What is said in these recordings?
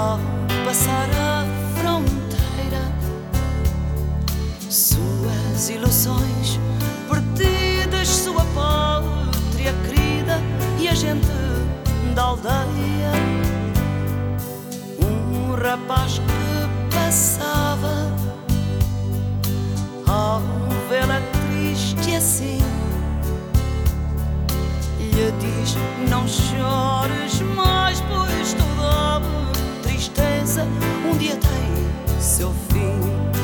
Ao passar a fronteira, suas ilusões perdidas, sua pátria querida e a gente da aldeia. Um rapaz que passava, ao vê-la triste assim, lhe diz: não chores mais, pois toda tristeza um dia tem seu fim.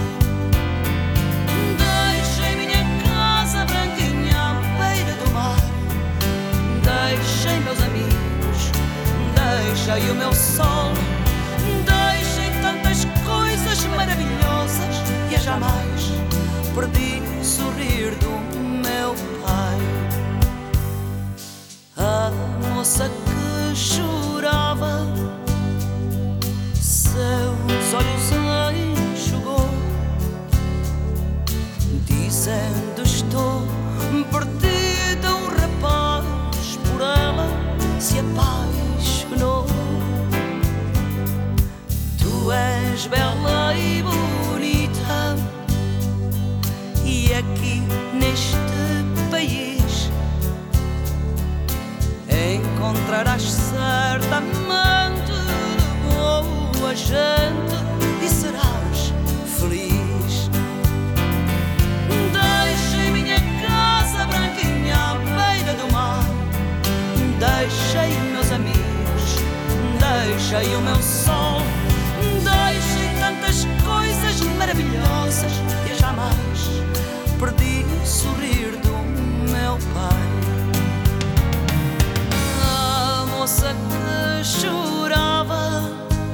Deixei minha casa branquinha à beira do mar, deixei meus amigos, deixei o meu sol, deixei tantas coisas maravilhosas e a jamais perdi o sorrir do meu pai. A moça que chorava, seus olhos enxugou, dizendo: estou perdida. Um rapaz por ela se apaixonou. Tu és bela e bonita, e aqui neste país encontrarás certamente boa gente e serás feliz. Deixei minha casa branquinha à beira do mar, deixei meus amigos, deixei o meu sol, deixei tantas coisas maravilhosas e jamais perdi o sorrir do meu pai. A moça que chorava,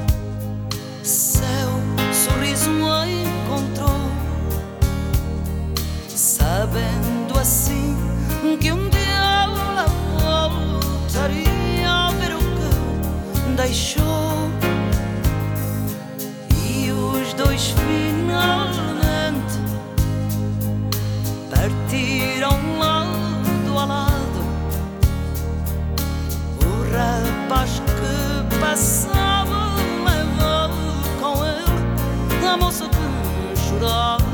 seu sorriso encontrou, sabendo assim que um dia ela voltaria a ver o que deixou. E os dois finalmente partiram lado a lado. O rapaz que passava levou com ele a moça que chorava.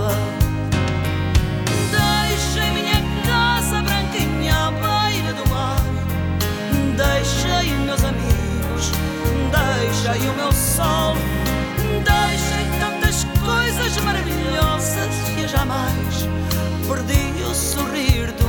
Deixei minha casa branquinha à beira do mar, deixei meus amigos, deixei o meu sol, deixei tantas coisas maravilhosas e jamais perdi o sorrir